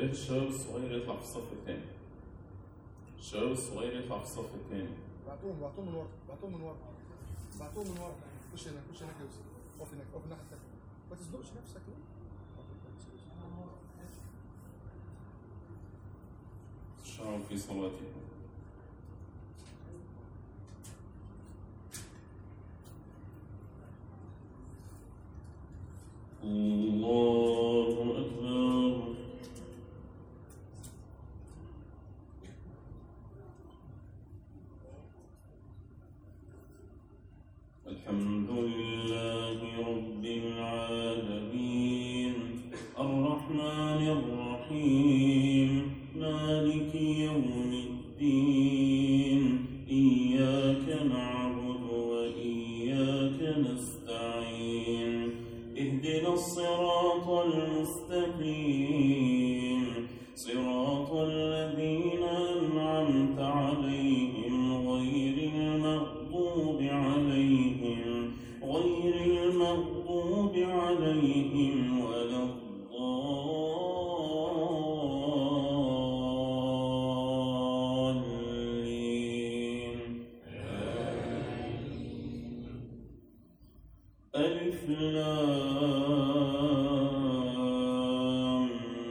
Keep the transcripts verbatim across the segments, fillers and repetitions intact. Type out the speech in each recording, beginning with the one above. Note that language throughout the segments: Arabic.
ريت الشباب الصغير يطلع في الصف الثاني. الشباب الصغير يطلع في الصف الثاني. بعتوهم بعتوهم من ورا بعتوهم من ورا بعتوهم من ورا. خش هنا خش هناك يا يوسف. اقف هناك اقف الناحيه الثانيه. ما تزنقش نفسك. اشرعوا في صلاتكم. الله أكبر. الحمد لله رب العالمين الرحمن الرحيم مالك يوم الدين إياك نعبد وإياك نستعين اهدنا الصراط المستقيم صراط الذين أنعمت عليهم غير المغضوب عليهم غير المغضوب عليهم ولا الضالين. ألف لام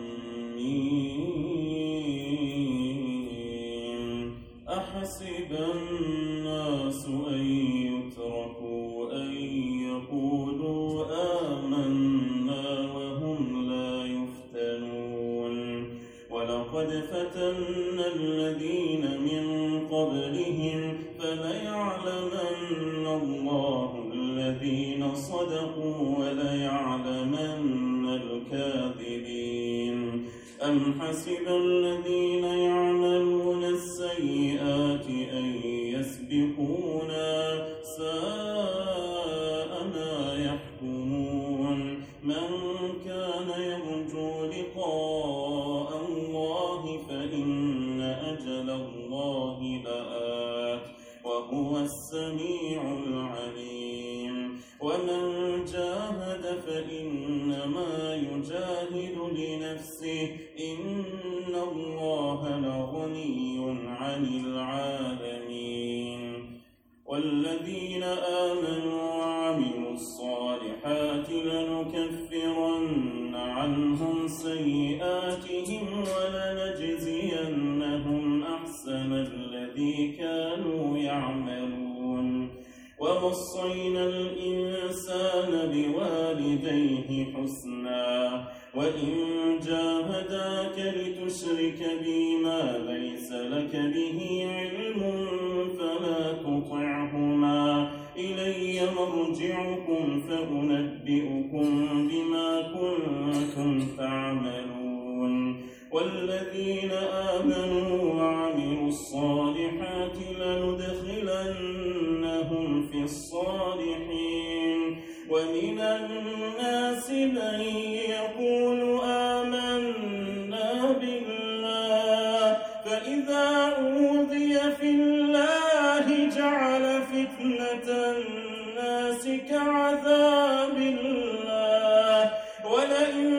ميم أحسب الناس أن يتركوا أن يقولوا آمنا وهم لا يفتنون ولقد فتنا الذين من قبلهم فليعلمن الله الذين صدقوا وليعلمن الكاذبين. أم حسب الذين يعملون السيئات أن يسبقونا ساء ما يحكمون. من كان يرجو لقاء الله فإن أجل الله لآت وهو السميع العليم. ومن جاهد فإنما يجاهد لنفسه إن الله لغني عن العالمين. والذين آمنوا وعملوا الصالحات لنكفرن عنهم سيئاتهم ولنجزينهم أحسن الذي كانوا يعملون. ووصينا الإنسان بوالديه حسنا وإن جاهداك لتشرك بي ما ليس لك به علم فلا تطعهما إلي مرجعكم فأنبئكم بما كنتم تعملون. والذين آمنوا وعملوا الصالحات لندخلنهم في الصالحين. ومن الناس من يقول آمنا بالله فإذا أوذي في الله جعل فتنة الناس كعذاب الله ولئن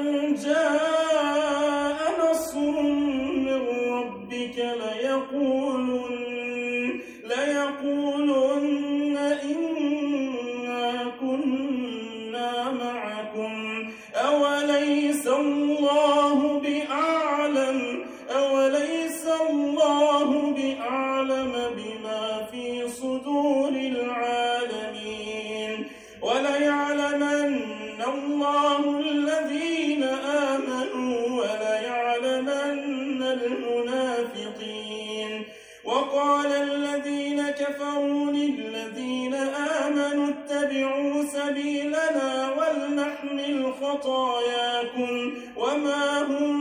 جاء نصر من ربك ليقولن ليقولن إنا كنا معكم أوليس الله بأعلم أوليس الله بأعلم بما في صدور العالمين. وليعلمن الله الذين آمنوا وليعلمن المنافقين. وقال الذين كفروا للذين آمنوا اتبعوا سبيلنا ولنحمل خطاياكم وما هم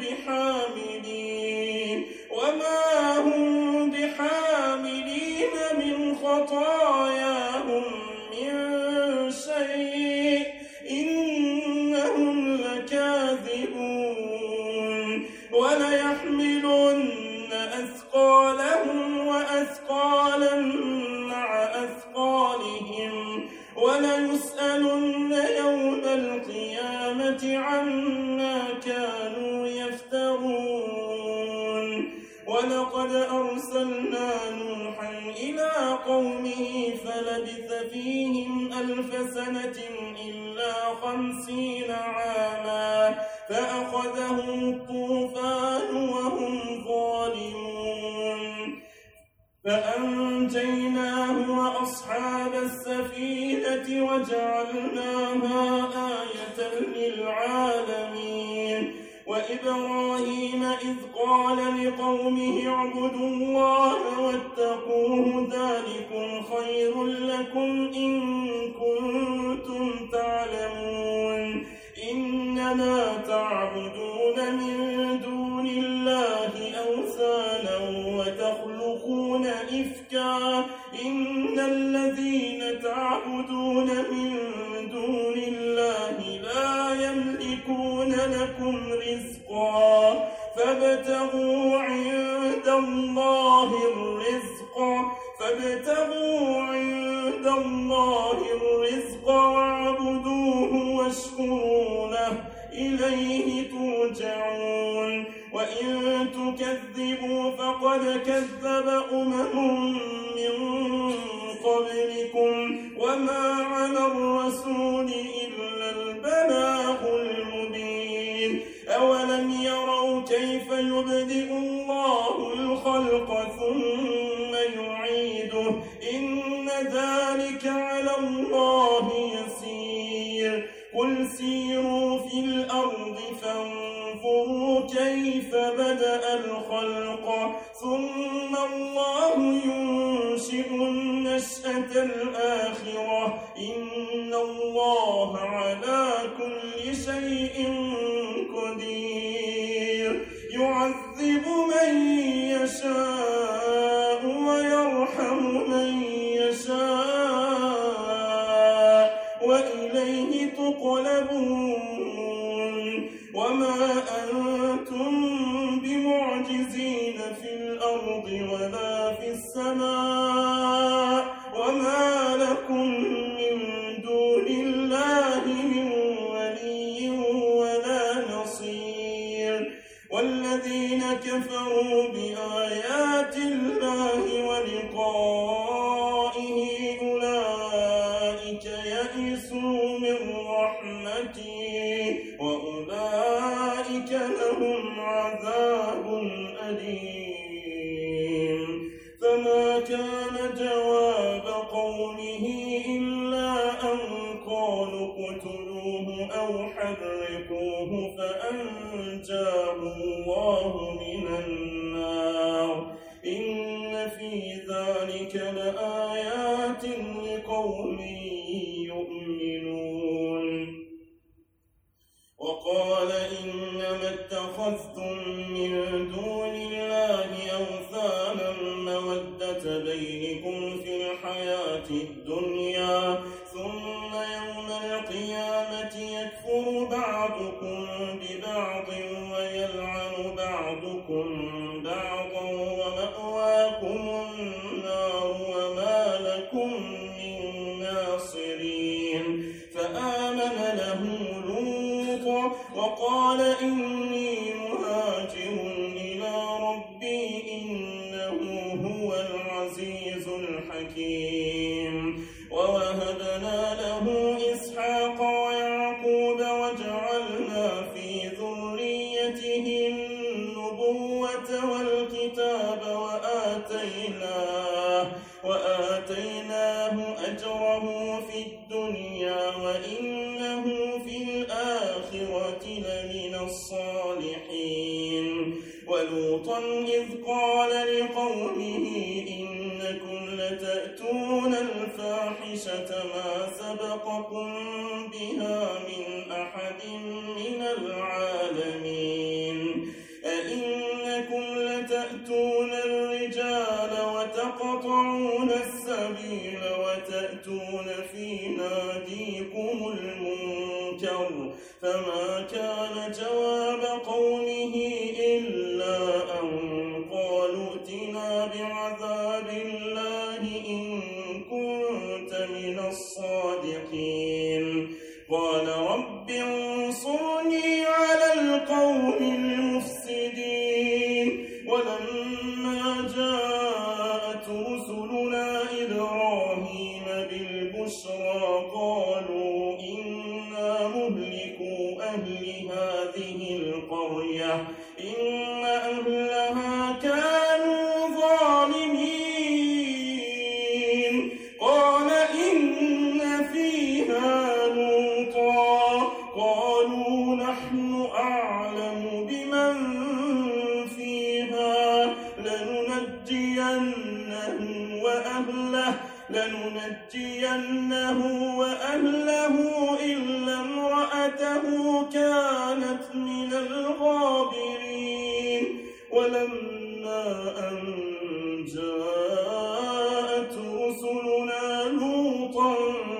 بحاملين وما هم بحاملين من خطاياهم من شيء إنهم لكاذبون. وليحملن أثقالهم وأثقالا مع أثقالهم وليسألن يوم القيامة عما كانوا يفترون ولقد أرسلنا نوحا إلى قومه فلبث فيهم ألف سنة إلا خمسين عاما فأخذهم الطوفان وهم ظالمون فأنجيناه وأصحاب السفينة وجعلناها آية للعالمين وإبراهيم إذ قال لقومه اعبدوا الله واتقوه ذلكم خير لكم إن كنتم تعلمون إنما تعبدون من دون الله أوثانا وتخلقون إفكا إن الذين تعبدون من دون الله لا يملكون لكم رزقا فابتغوا عند الله الرزق فابتغوا عند الله الرزق واعبدوه واشكروا له إليه ترجعون وإن تكذبوا فقد كذب أمم من قبلكم وما على الرسول إلا البلاغ المبين أولم يروا كيف يبدئ الله الخلق ثم يعيده إن ذلك على الله يسير قل سيروا في الأرض فانظروا كيف بدأ الخلق ثم الله ينشئ النشأة الآخرة إن الله على كل شيء قدير يعذب من يشاء ويرحم من يشاء وإليه تقلبون وما أنتم بمعجزين في الأرض ولا في السماء وما لكم من دون الله من ولي ولا نصير والذين كفروا بآيات الله ولقائه أولئك يئسوا من رحمتي وأولئك لهم عذاب أليم فما كان جواب قومه إلا أن قالوا اقتلوه أو حرقوه فأنجاه الله من النار إن في ذلك لآيات لقوم يؤمنون وقال إنما اتخذتم من دون الله أوثانا مودة بينكم في الحياة الدنيا ثم يوم القيامة يكفر بعضكم ببعض ويلعن بعضكم بعضا ومأواكم النار وما لكم من ناصرين فآمن له لوط وقال إني مهاجر إلى ربي إنه هو العزيز الحكيم ووهبنا له إسحاق ويعقوب وجعلنا في ذريته النبوة والكتاب وآتيناه وآتيناه أجره في الدنيا وإنه في الآخرة لمن الصالحين ولوطا إذ قال لقومه إنكم لتأتون الفاحشة ما سبقكم بها من أحد من العالمين أئنكم لتأتون الرجال وتقطعون السبيل وتأتون في ناديكم المنكر فما كان جواب قومه إلا أن قالوا ائتنا بعذاب الله إن كنت من الصادقين قال رب انصرني على القوم المفسدين هذه القرية إن أهلها كانوا ظالمين قال إن فيها لوطا قالوا نحن أعلم بمن فيها لننجينه وأهله لننجينه وأهله إلا امرأته كانت من الغابرين ولما أن جاءت رسلنا لوطا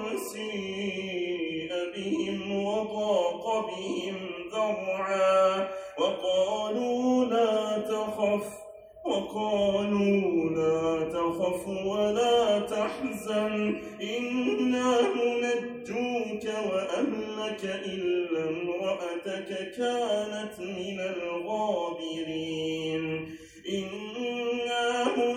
سيء بهم وضاق بهم ذرعا وقالوا لا تخف وقالوا لا تخف ولا تحزن إنا منجوك وأهلك إلا امرأتك كانت من الغابرين إنا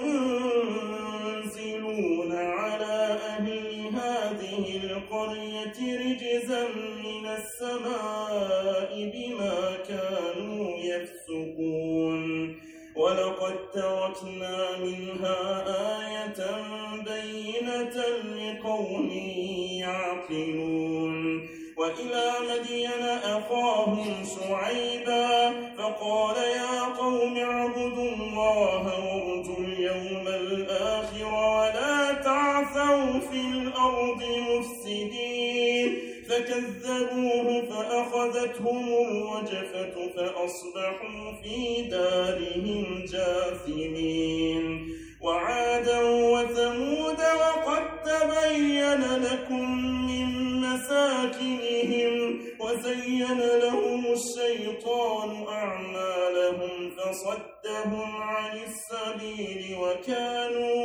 منزلون على أهل هذه القرية رجزا من السماء بما كانوا يفسقون ولقد تركنا منها آية بينة لقوم يعقلون وإلى مدين أخاهم شعيبا فقال يا قوم اعبدوا الله وارجوا اليوم الآخر ولا تعثوا في الأرض مفسدين فكذبوه فأخذتهم الرجفة فأصبحوا في دارهم جاثمين وعادا وثمود وقد تبين لكم من مساكنهم وزين لهم الشيطان أعمالهم فصدهم عن السبيل وكانوا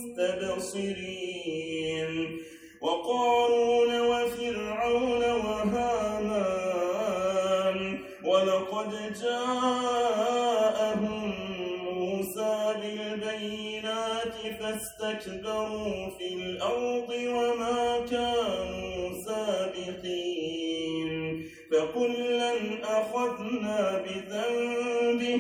مستبصرين وقارون وفرعون وهامان ولقد جاءهم موسى بالبينات فاستكبروا في الأرض وما كانوا سابقين فكلا أخذنا بذنبه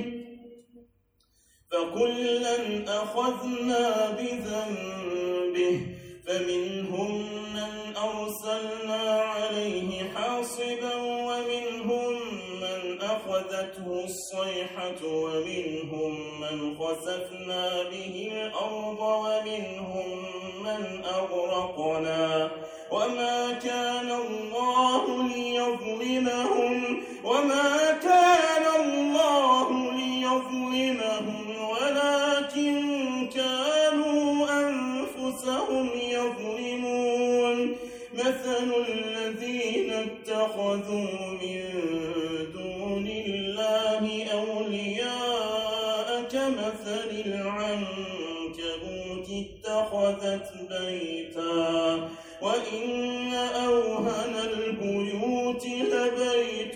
فكلا أخذنا بذنبه فمنهم من أرسلنا عليه حاصبا ومنهم من أخذته الصيحة ومنهم من خسفنا به الأرض ومنهم من أغرقنا وما كان الله ليظلمهم وما كان الله ليظلمهم ولكن كانوا أنفسهم يظلمون مثل الذين اتخذوا من دون الله أولياء كمثل العنكبوت اتخذت بيتا وإن أوهن البيوت لبيت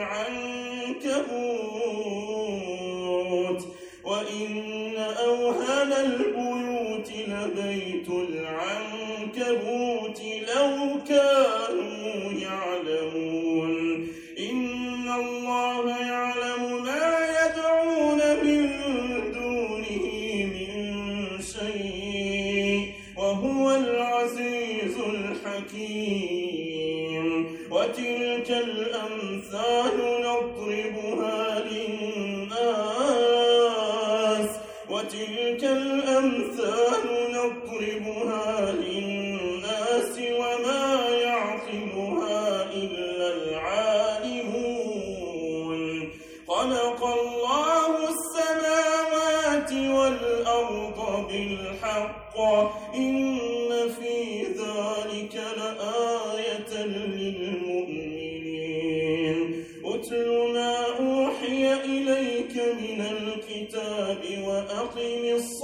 العنكبوت وإن أوهن البيوت لبيت العنكبوت لو كانوا يعلمون إن الله يعلم ما يدعون من دونه من شيء وهو العزيز الحكيم وتلك الأمثال نضربها للناس وتلك الأمثال نضربها للناس وما يعقلها إلا العالمون خلق الله السماوات والأرض بالحق إن في ذلك لآية للمؤمنين أتل ما أوحي إليك من الكتاب وأقم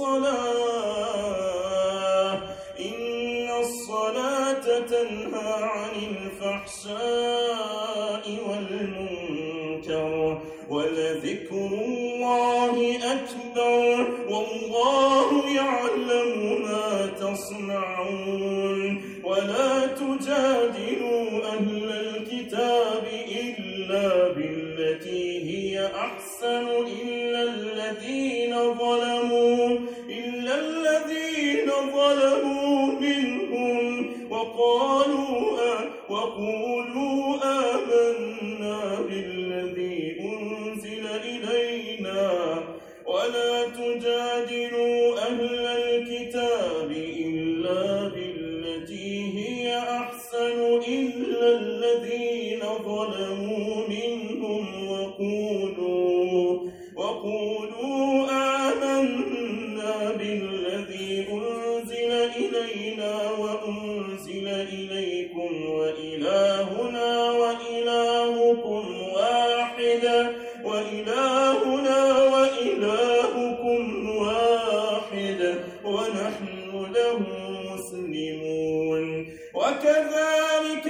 الصلاة إن الصلاة تنهى عن الفحشاء والمنكر ولذكر الله أكبر والله يعلم ما تصنعون ولا تجادلوا أهل الكتاب إلا بالله بالتي هي أحسن إلا الذين ظلموا إلا الذين ظلموا منهم وقالوا آه وقولوا آمنا بالذي أنزل إلينا ولا تجادلوا أهل الكتاب إلا بالتي هي أحسن إلا الذين ظلموا منهم وقولوا وقولوا آمنا بالذي أنزل إلينا وأنزل إليكم وإلهنا وإلهكم واحد وإلهنا وإلهكم واحد ونحن له مسلمون وكذلك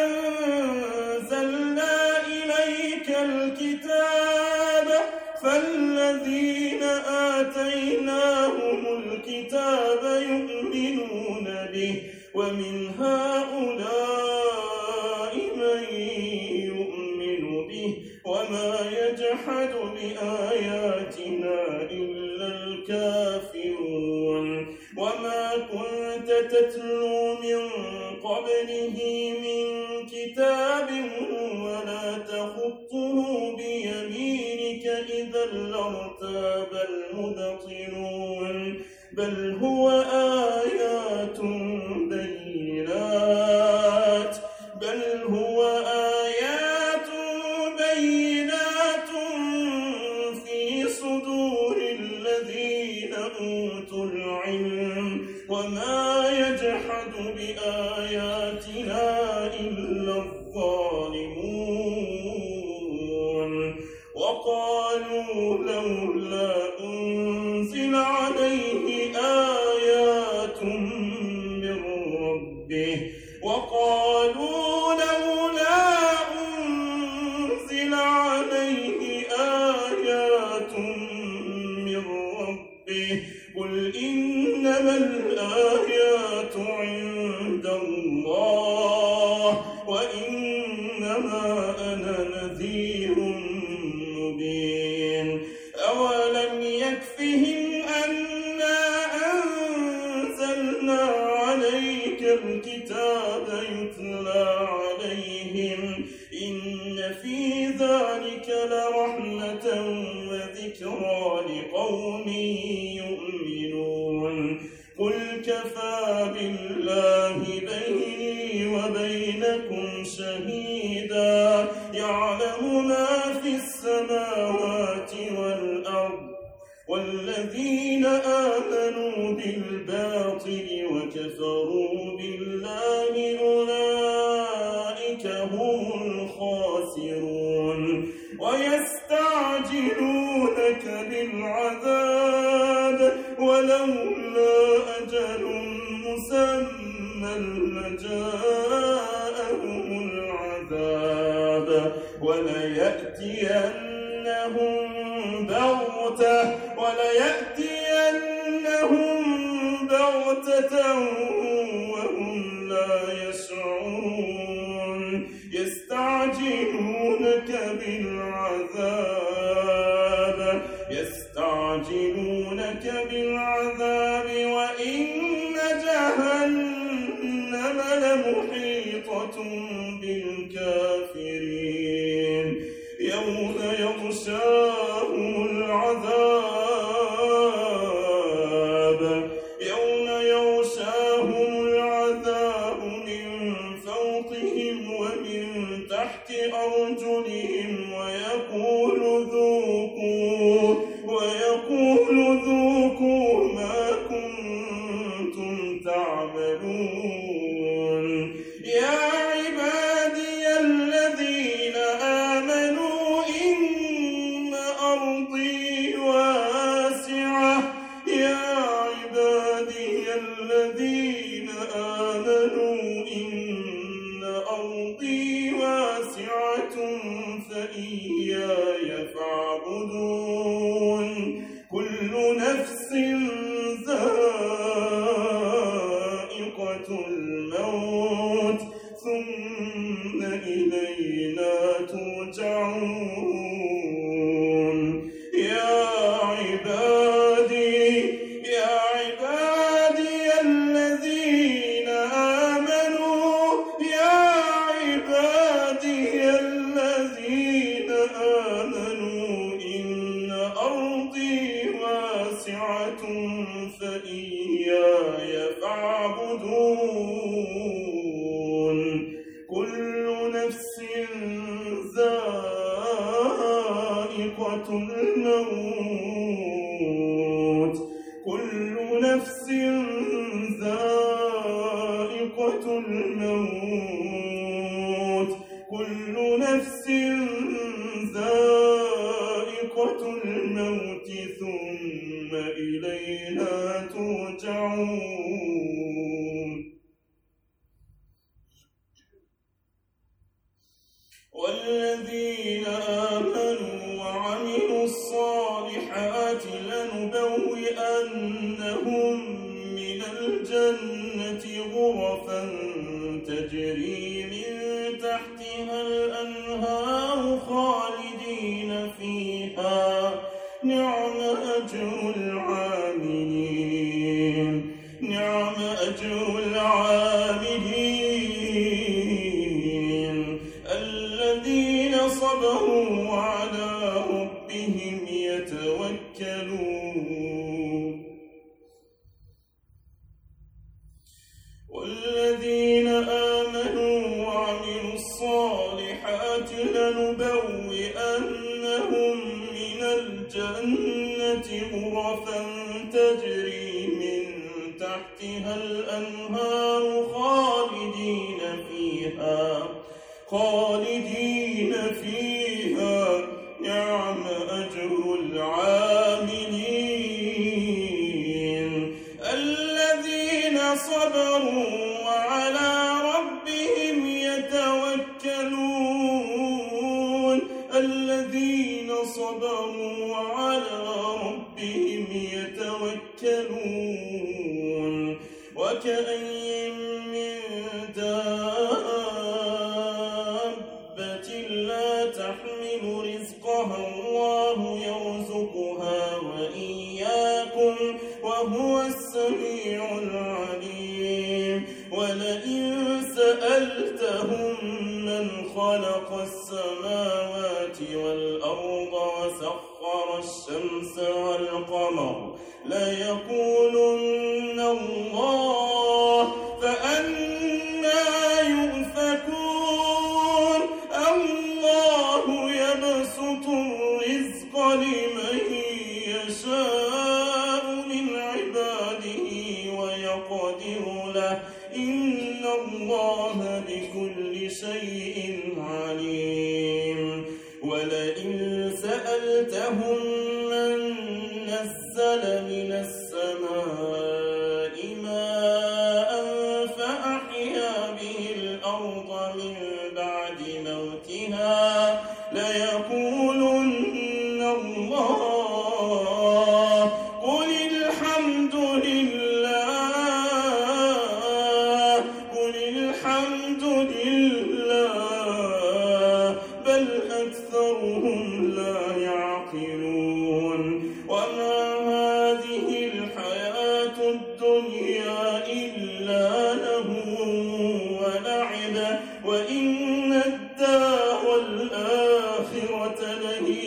أنزلنا إليك الكتاب فالذين آتيناهم الكتاب يؤمنون به ومن هؤلاء من يؤمن به وما يجحد بآياتنا إلا الكافرون وما كنت تتلو من قبله من كتاب ولا تخطه بيمينك إذا لارتاب المبطلون بل هو آيات بينات بل هو آيات بينات في صدور الذين أوتوا العلم وما يجحد بآياتنا إلا الظالمون وقالوا لولا أنزل عليه آيات من ربه وقالوا لولا أنزل عليه آيات من ربه قل إنما الآيات عند الله وإنما أنا نذير مبين أولم يكفهم أنا أنزلنا عليك الكتاب يتلى عليهم إن في ذلك لرحمة وذكرى لقوم يؤمنون قل كفى بالله بيني وبينكم شهيدا يعلم ما في السماوات والأرض والذين آمنوا بالباطل وكفروا بالله أولئك هم الخاسرون ويستعجلونك بالعذاب ولولا أجل مسمى لجاءهم العذاب وليأتينهم بغتة وليأتينهم بغتة وهم لا يشعرون يستعجلونك بالعذاب يستعجلونك بالعذاب وإن جهنم لمحيطة بالكافرين يوم يغشاهم العذاب يوم يغشاهم العذاب من فوقهم ومن تحت أرجلهم ويقول ذوقوا ويقول ذوقوا ما كنتم تعملون يا عبادي الذين آمنوا إن أرضي واسعة يا عبادي الذين آمنوا إن أرضي واسعة فإياي فاعبدون كل نفس ذائقة الموت ثم إلينا ترجعون ذائقة الموت كل نفس ذائقة الموت كل نفس ذائقة الموت ثم إلينا ترجعون والذين آمنوا وعملوا الصالحات لنبوئنهم من الجنة غرفا تجري من تحتها الأنهار خالدين فيها نعم أجر العاملين نعم أجر العاملين الذين صبروا وعلى ربهم يتوكلون والذين آمنوا وعملوا الصالحات لنبوئنهم من الجنة غرفا تجري من تحتها الأنهار خالدين فيها خالدين فيها نعم أجر العاملين الذين صبروا وعلى ربهم يتوكلون الذين صبروا وعلى ربهم يتوكلون وكأين من دابة لا تحمل رزقها الله يرزقها وإياكم وهو السميع العليم ولئن سألتهم من خلق السماوات والأرض وسخر الشمس والقمر ليقولن الله فأنى يؤفكون الله يبسط الرزق لمن يشاء من عباده ويقدر له إن الله بكل شيء عليم ولئن سألتهم من نزل من السماء ماء فأحيا به الأرض من بعد موتها ليقولن الله قل الحمد لله قل الحمد لله بل أكثرهم لا يعقلون وما هذه الحياة الدنيا إلا لهو ولعب وإن الدار الآخرة لهي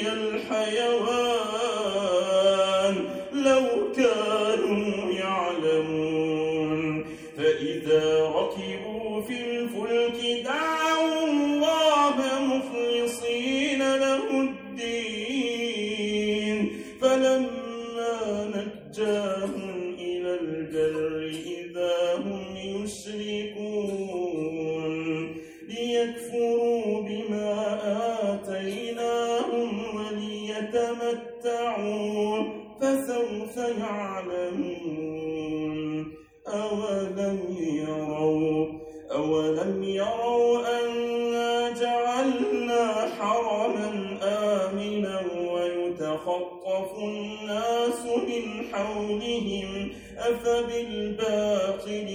الحيوان لو كانوا يعلمون فإذا ركبوا في الفلك دعوا الله مخلصين له الدين فلما نجاهم إلى البر إذا هم يشركون ليكفروا بما آتيناهم وليتمتعوا فسوف يعلمون أولم يروا أولم يروا أنا جعلنا حرما آمنا ويتخطف الناس من حولهم أفبالباطل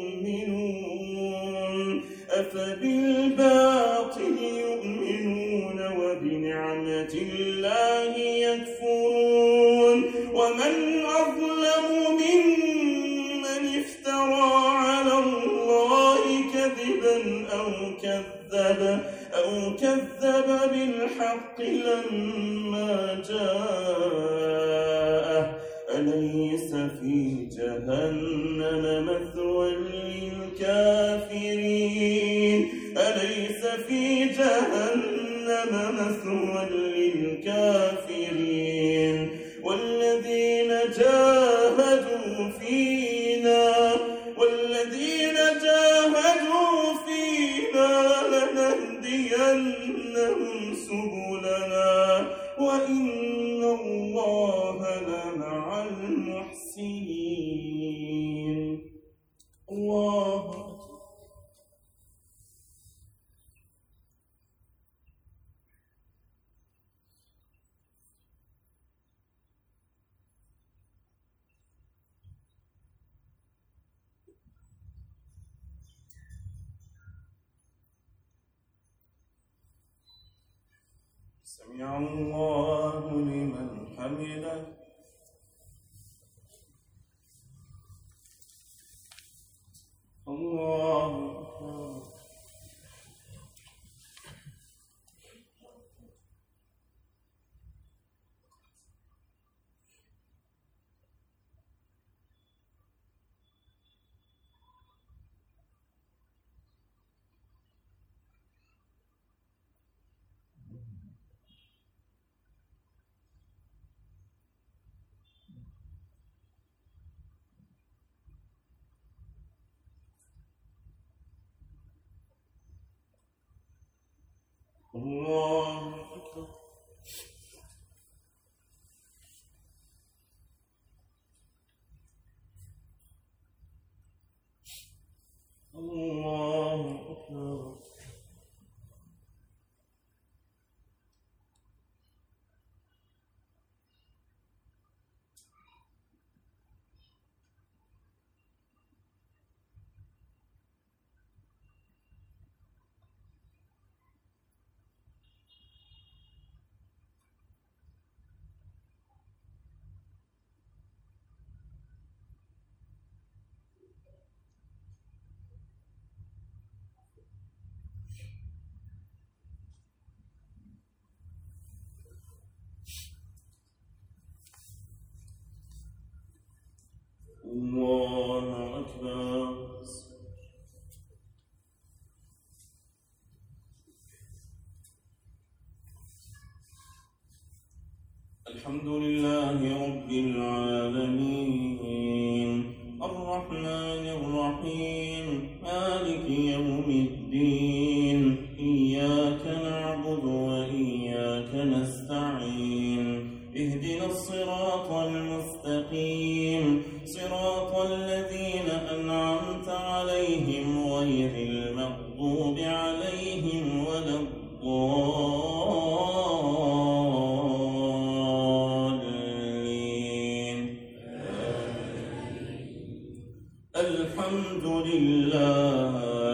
يؤمنون أفبالباطل يؤمنون وبنعمة الله يكفرون ومن أظلم ممن افترى على الله كذبا أو كذب أو كذب بالحق لما جاءه أليس في جهنم مثوى للكافرين أليس في جهنم مثوى للكافرين الكافرين والذين جاهدوا فينا والذين جاهدوا فينا لنهدينهم سبلنا وإن الله لمع المحسنين. الله سمع الله لمن حمده. الله أكبر. الله أكبر. الله أكبر. الله أكبر. الحمد لله رب العالمين الرحمن الرحيم مالك يوم الدين إياك نعبد وإياك نستعين اهدنا الصراط المستقيم صراط الذين أنعمت عليهم غير المغضوب عليهم ولا الضالين. الحمد لله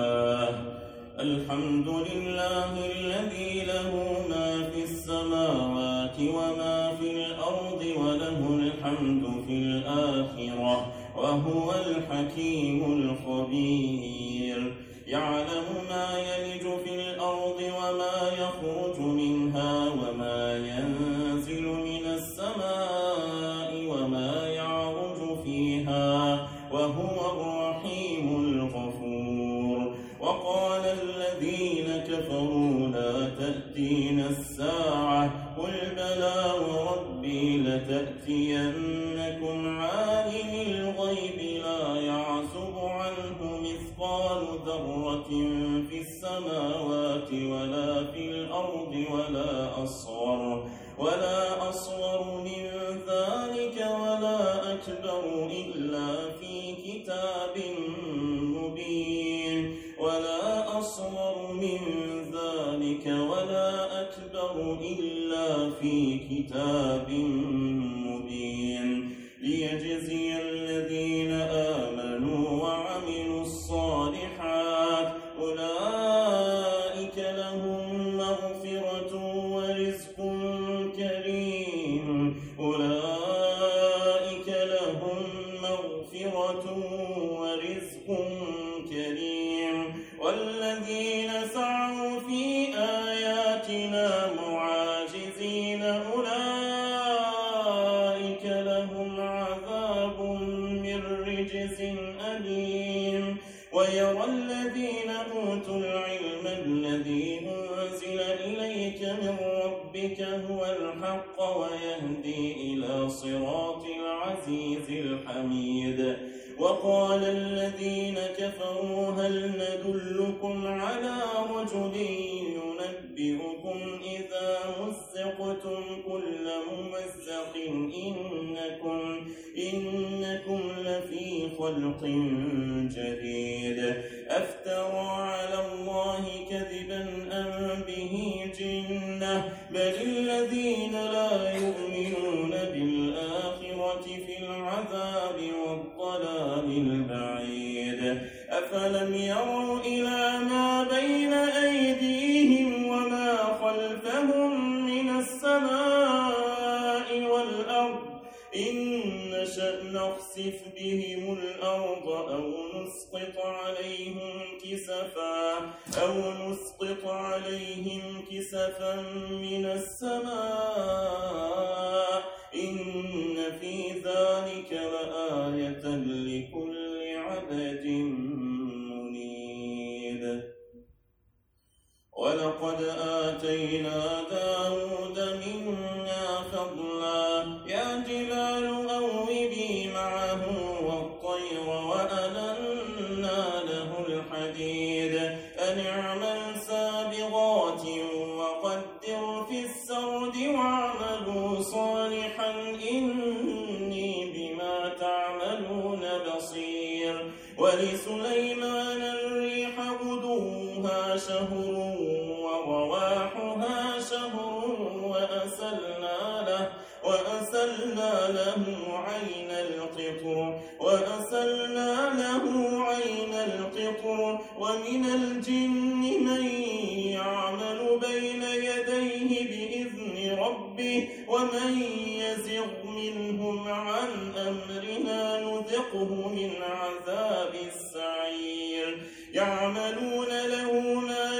الحمد لله الذي له ما في السماوات وما في الأرض وله الحمد في الآخرة وهو الحكيم الخبير. يعلم ما يلج في الأرض وما يخرج منها وما ينزل من السماء وما يعرج فيها وهو الرحيم الغفور. وقال الذين كفروا لا تأتينا الساعة قل بلى وربي لتأتينكم عالم الغيب لا يعزب عنه مثقال ذرة في السماوات ولا في الأرض ولا أصغر ولا أصغر من ذلك ولا أكبر إلا في كتاب مبين ولا أصغر من ذلك ولا أكبر إلا في كتاب مبين ليجزي الذين آمنوا وعملوا الصالحات أولئك لهم مغفرة ورزق كريم أولئك لهم مغفرة ورزق كريم والذين سعوا في آياتنا معاجزين أولئك لهم عذاب من رجز أليم. ويرى الذين أوتوا العلم الذي أنزل إليك من ربك هو الحق الحق ويهدي إلى صراط العزيز الحميد. وقال الذين كفروا هل ندلكم على رجل ينبئكم إذا مزقتم كل ممزق إنكم, إنكم لفي خلق جديد أفترى على الله كذبا أم به جنة بل الذين لا يؤمنون بالآخرة في العذاب والضلال البعيد. أفلم يروا إلى ما بين أيديهم وما خلفهم من السماء والأرض إن نشأ نخسف بهم الأرض أو نسقط عليهم كسفا أو نسقط عليهم كسفا من السماء إن في ذلك لآية لكل عبد منيب. ولقد آتينا داود منا فضلا يا جبال أوبي معه والطير وألنا له الحديد أن اعمل سابغات وقدر في السرد واعملوا صالحا إني بما تعملون بصير. ولسليمان الريح غدوها شهر ورواحها شهر وأسلنا له وأسلنا له عين القطر وأسلنا له عين القطر ومن الجن من يعمل بين يديه بإذن ربه ومن يزغ منهم عن أمرنا نذقه من عذاب السعير. يعملون له ما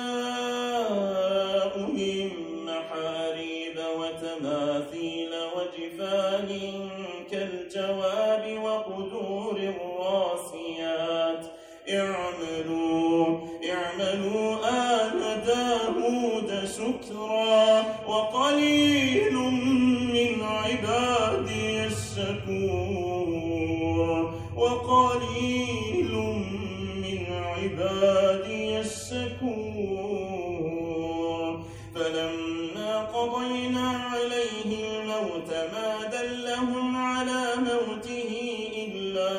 يشاء من محاريب وتماثيل وجفان كالجواب وقدور الراسيات. اعملوا اعملوا آل داود شكرا وقليل من عبادي الشكور وقليل من عبادي الشكور. فلما قضينا عليه الموت ما دلهم على موته إلا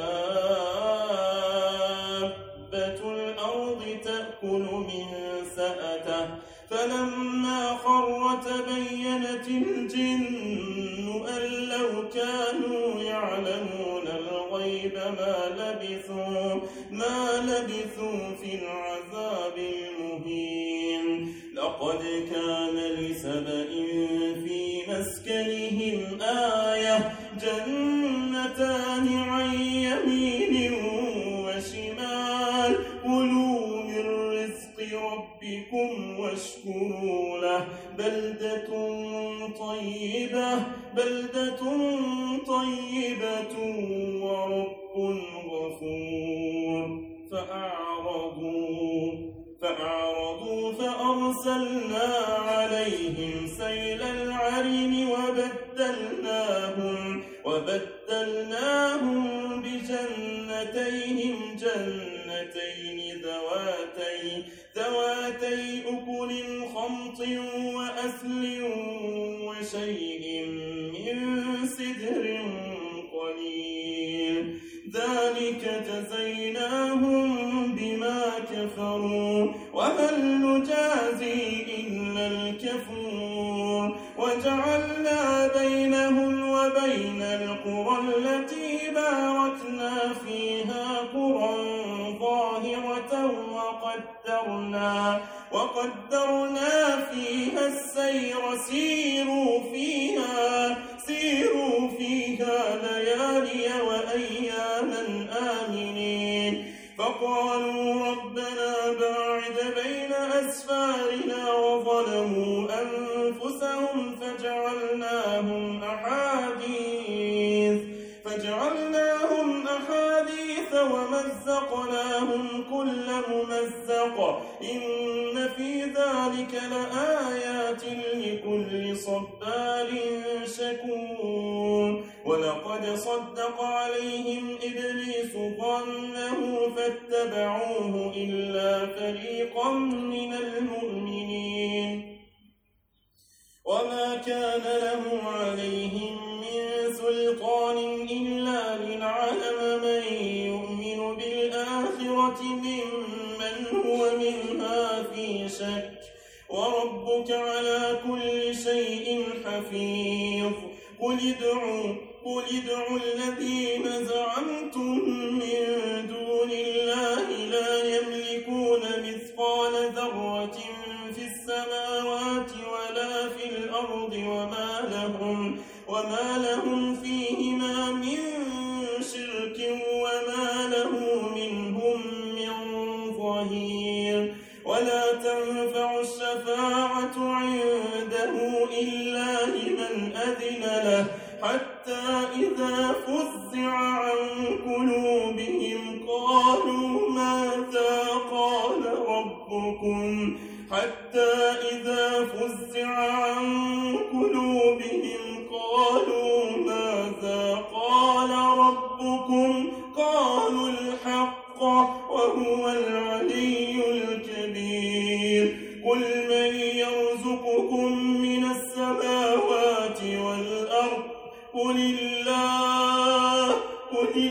دابة الأرض تأكل من سأته فلما خر تبينت الجن أن لو كانوا يعلمون الغيب ما لبثوا ما لبثوا في العذاب المهين. لقد كان لسبإ في مسكنهم آية جنتان عن يمين وشمال كلوا من رزق ربكم واشكروا له بلدة طيبة بلدة طيبة ورب غفور. فأعرضوا فأعرضوا فأرسلنا عليهم سيل العرم وبدلناهم وبدلناهم بجنتيهم جنتين ذواتي ذواتي أكل خمط وأثل وشيء من سدر قليل ذلك جزيناهم بما كفروا وهل نجازي إلا الكفور. وجعلنا بينهم وبين القرى التي باركنا فيها قرى ظاهرة وقدرنا وقدرنا فيها السير سيروا فيها سيروا فيها ليالي وأياما آمنين. فقالوا ربنا باعد بين أسفارنا وظلموا أنفسهم فجعلناهم أحاديث فجعلناهم أحاديث ومزقناهم كل ممزق إن في ذلك لآيات لكل صبار جبار شكور ولقد صدق عليهم إبليس ظنه فاتبعوه إلا فريقا من المؤمنين وما كان له عليهم من سلطان إلا لنعلم من يؤمن بالآخرة ممن هو منها في شك وربك على كل شيء حفيظ قل ادعوا قل ادعوا الذين زعمتم من دون الله لا يملكون مثقال ذرة في السماوات ولا في الأرض وما لهم وما لهم فيهما من شرك وما له منهم من ظهير ولا تنفع الشفاعة عنده إلا لمن أذن له حتى إذا فزع عن قلوبهم قالوا ماذا قال ربكم حتى إذا فزع عن قلوبهم قالوا ماذا قال ربكم قالوا الحق وهو العلي الكبير قل من يرزقكم من السماوات والأرض قل الله قل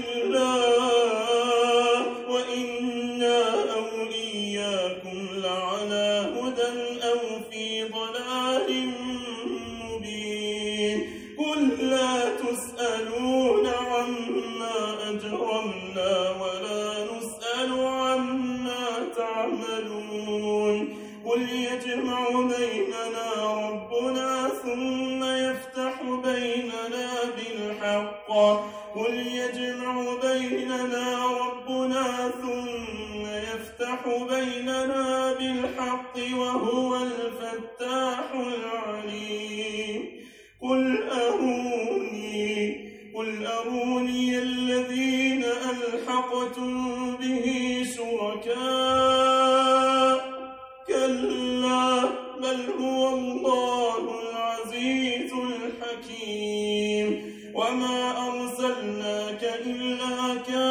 الله وإنا أو إياكم لعلى هدى أو في ضلال مبين قل لا تسألون عما أجرمنا ولا نسأل عما تعملون قل يجمع بيننا ربنا ثم يفتح بيننا بالحق قل يجمع بيننا ربنا ثم يفتح بيننا بالحق وهو الفتاح العليم قل أروني قل أروني الذين ألحقتم به شركاء كلا بل هو الله العزيز الحكيم وما أرسلناك إلا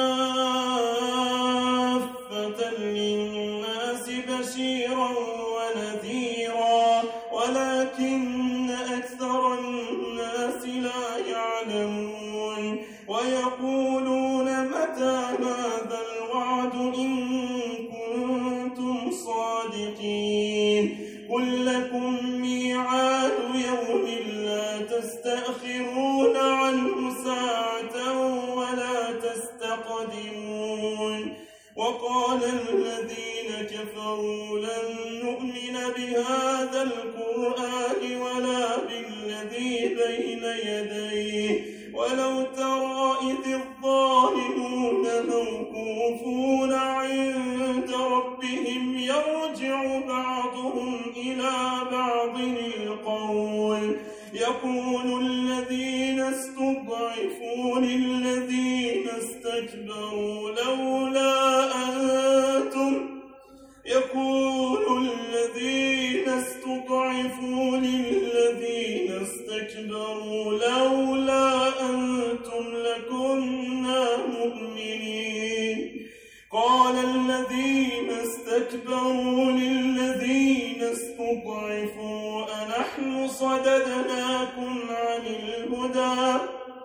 كافة للناس بشيرا ونذيرا ولكن أكثر الناس لا يعلمون ويقولون متى هذا الوعد إن كنتم صادقين قل لكم ميعاد يوم لا تستأخرون عنه ساعة ولا تستقدمون وقال الذين كفروا لن نؤمن بهذا القرآن ولا بالذي بين يديه ولو ترى إذ الظالمون موقوفون عند ربهم يرجع بعضهم إلى بعض القول يقول الذين استضعفوا للذين استكبروا لولا أنتم يقول الذين استضعفوا للذين استكبروا لولا أنتم لكنا مؤمنين قال الذين استكبروا للذين استضعفوا أنحن صددناكم عن الهدى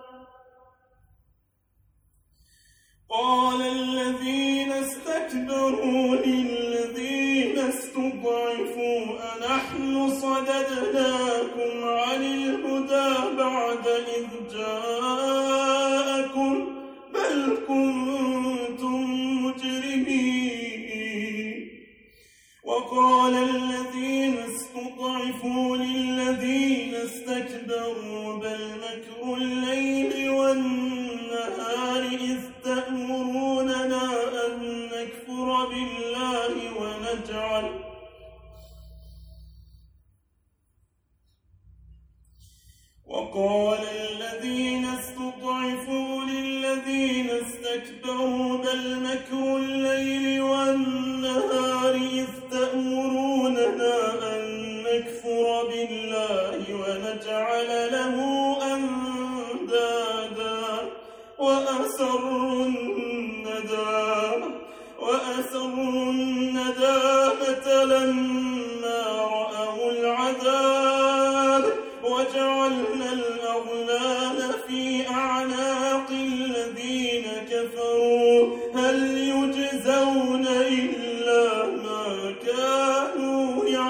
قال الذين استكبروا للذين استضعفوا أنحن صددناكم عن الهدى بعد إذ جاءكم بل كنتم مجرمين وقال الذين استضعفوا للذين استكبروا بل مكر الليل والنهار إذ تأمروننا أن نكفر بالله ونجعل وقال الذين استضعفوا للذين استكبروا بل مكر الليل والنهار إذ تأمروننا أن نكفر بالله ونجعل له أندادا وأسروا الندامة وأسروا الندامة لما رأوا العذاب وجعلنا الأغلال في أعناق الذين كفروا هل يجزون إلا ما كانوا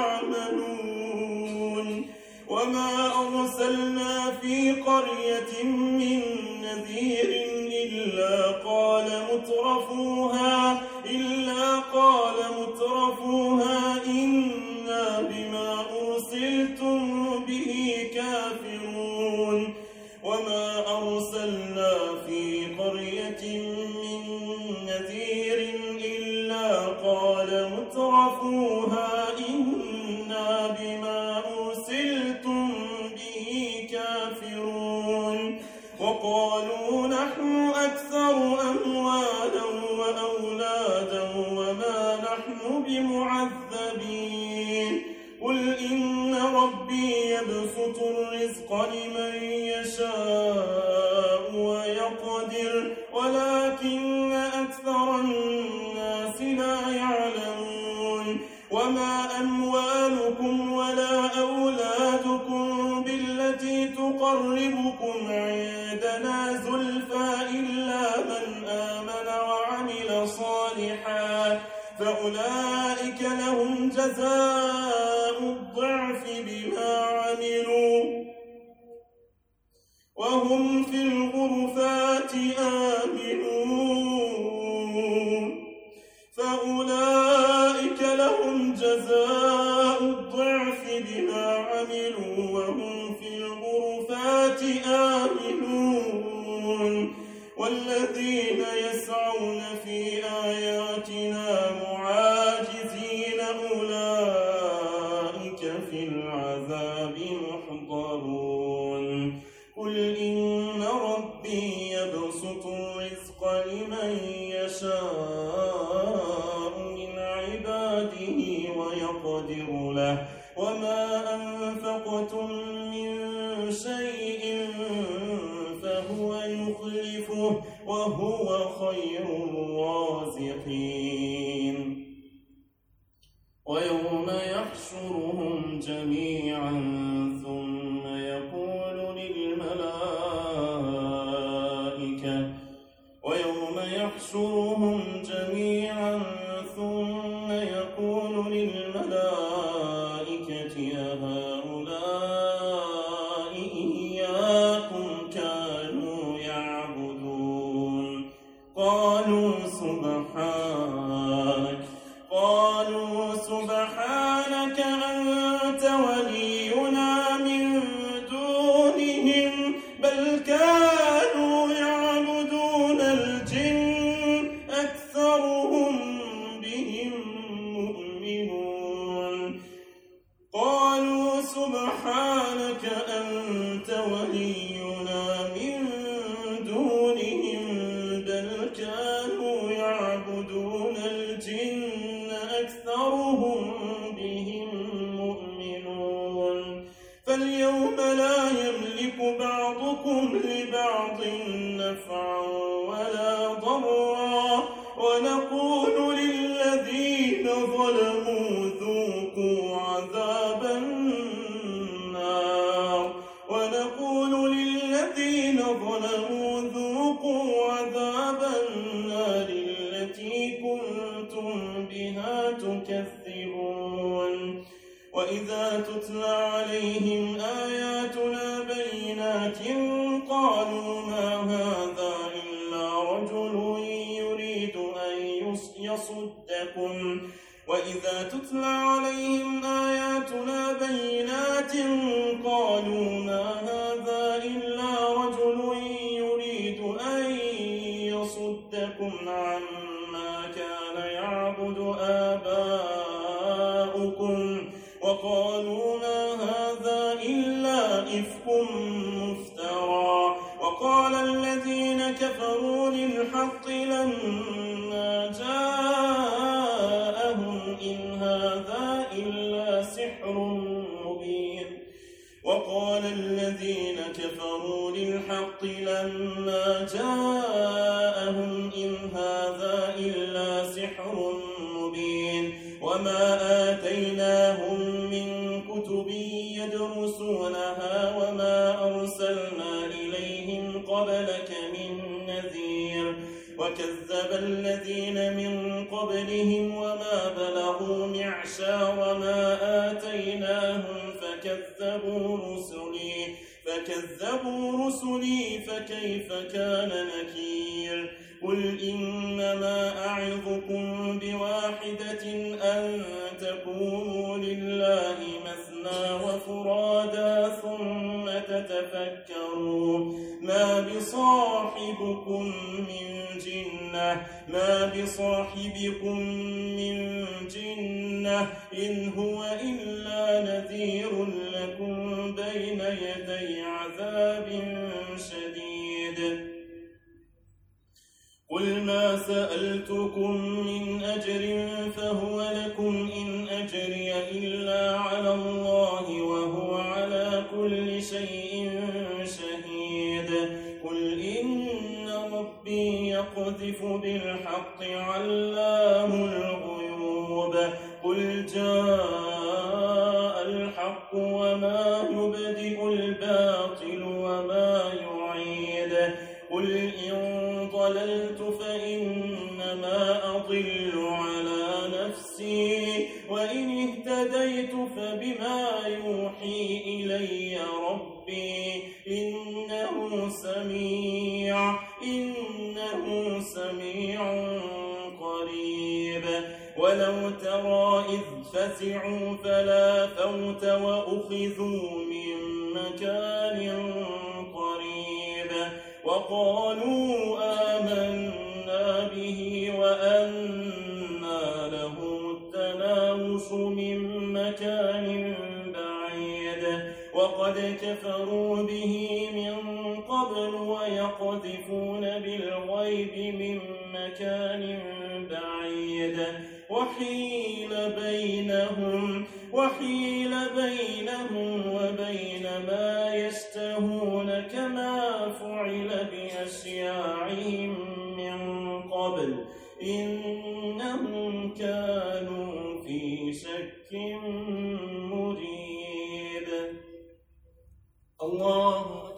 يعملون وما أرسلنا في قرية من نذير إلا قال مترفوها إلا قال مترفوها إنا بما أرسلتم به كافرون وما أرسلنا في قرية من نذير إلا قال مترفوها إنا بما أرسلتم به كافرون وقالوا نحن أكثر أموالا وأولادا وما نحن بمعذبين قل إن ربي يبسط الرزق لمن يشاء ويقدر ولكن أكثر الناس لا يعلمون وما أموالكم ولا أولادكم بالتي تقربكم عندنا زلفى إلا من آمن وعمل صالحا فأولئك لهم جزاء الضعف بما عملوا وهم في الغرفات آمنون فأولئك لهم جزاء الضعف بما عملوا وهم في الغرفات آمنون والذين يسعون في آياتنا معاجزين أولئك في العذاب محضرون قل إن ربي يبسط الرزق لمن يشاء من عباده ويقدر له وما أنفقتم من شيء فهو يخلفه وهو خير الرازقين ويوم يحشرهم جميعا ثم يقول للملائكة ويوم يحشرهم جميعا ثم يقول للملائكة أهؤلاء إياكم كانوا يعبدون قالوا سبحانك قالوا سبحانك أنت ولينا من دونهم بل كانوا يعبدون الجن أكثرهم بهم مؤمنون قالوا سبحانك أنت ولينا من دونهم بل كانوا يعبدون الجن أكثرهم بهم مؤمنون فاليوم لا يملك بعضكم لبعض نفعا ولا ضرا ونقول للذين ظلموا ذوقوا عذاب النار ونقول للذين ظلموا ذوقوا عذاب النار التي كنتم بها تكذبون وإذا تتلى عليهم آياتنا بينات قالوا ما هذا إلا رجل يريد أن يصدكم وإذا تتلى عليهم آياتنا بينات قالوا ما هذا إلا رجل يريد أن يصدكم عما كان يعبد آباؤكم وقالوا ما هذا إلا إفك مفترى وقال الذين كفروا للحق لما جاءهم إن هذا إلا سحر مبين وقال الذين الذين كفروا للحق لما جاءهم إن هذا إلا سحر مبين وما آتيناهم من كتب يدرسونها وما أرسلنا إليهم قبلك من نذير وكذب الذين من قبلهم وما بلغوا معشار ما آتيناهم فكذبوا رسلي فكذبوا رسلي فكيف كان نكير قل إنما أعظكم بواحدة أن تقوموا لله مثنى وفرادا ثم تتفكروا ما بصاحبكم من جنة ما بصاحبكم من جنة إن هو إلا نذير لكم بين يدي عذاب شديد قل ما سألتكم من أجر فهو لكم إن أجري إلا على الله وهو على كل شيء شهيد قل إن ربي يقذف بالحق علام الغيوب قل جاء الحق وما يبدئ الباطل وما يعيد قل إن ضللت فإنما أضل على نفسي وإن اهتديت فبما يوحي إلي ربي إنه سميع إنه سميع قريب ولو ترى إذ فزعوا فلا فوت وأخذوا من مكان قريب وقالوا آمنا به وأنى لهم التناوش من مكان بعيد وقد كفروا به من قبل ويقذفون بالغيب من مكان بعيد وحيل بينهم وحيل بينهم وبين ما يشتهون كما فعل بأشياعهم من قبل إنهم كانوا في شك مريب. الله أكبر.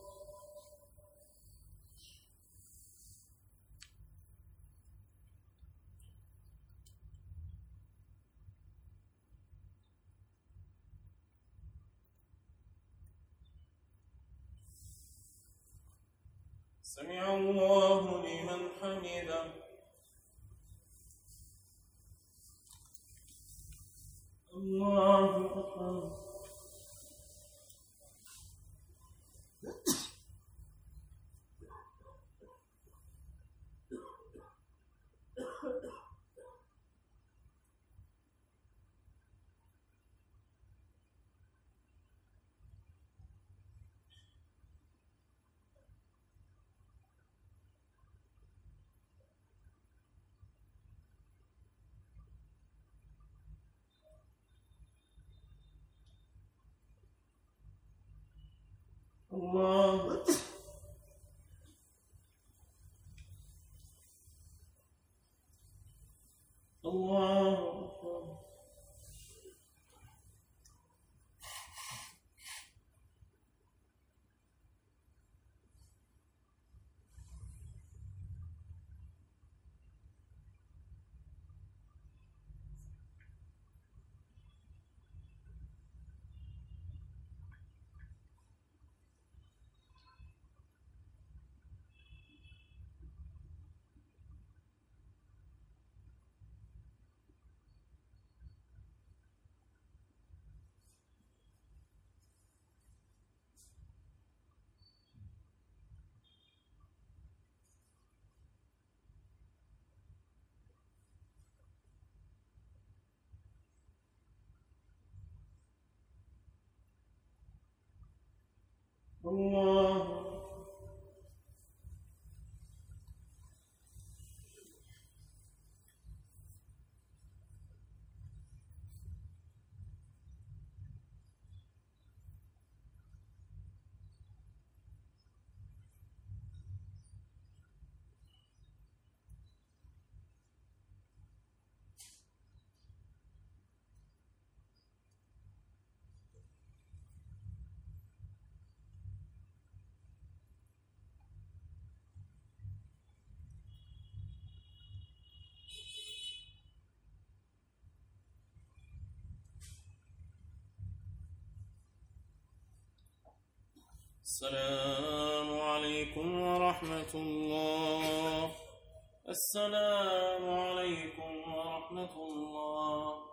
سمع الله لمن حمده. الله أكبر. الله الله أكبر. الله السلام عليكم ورحمة الله. السلام عليكم ورحمة الله.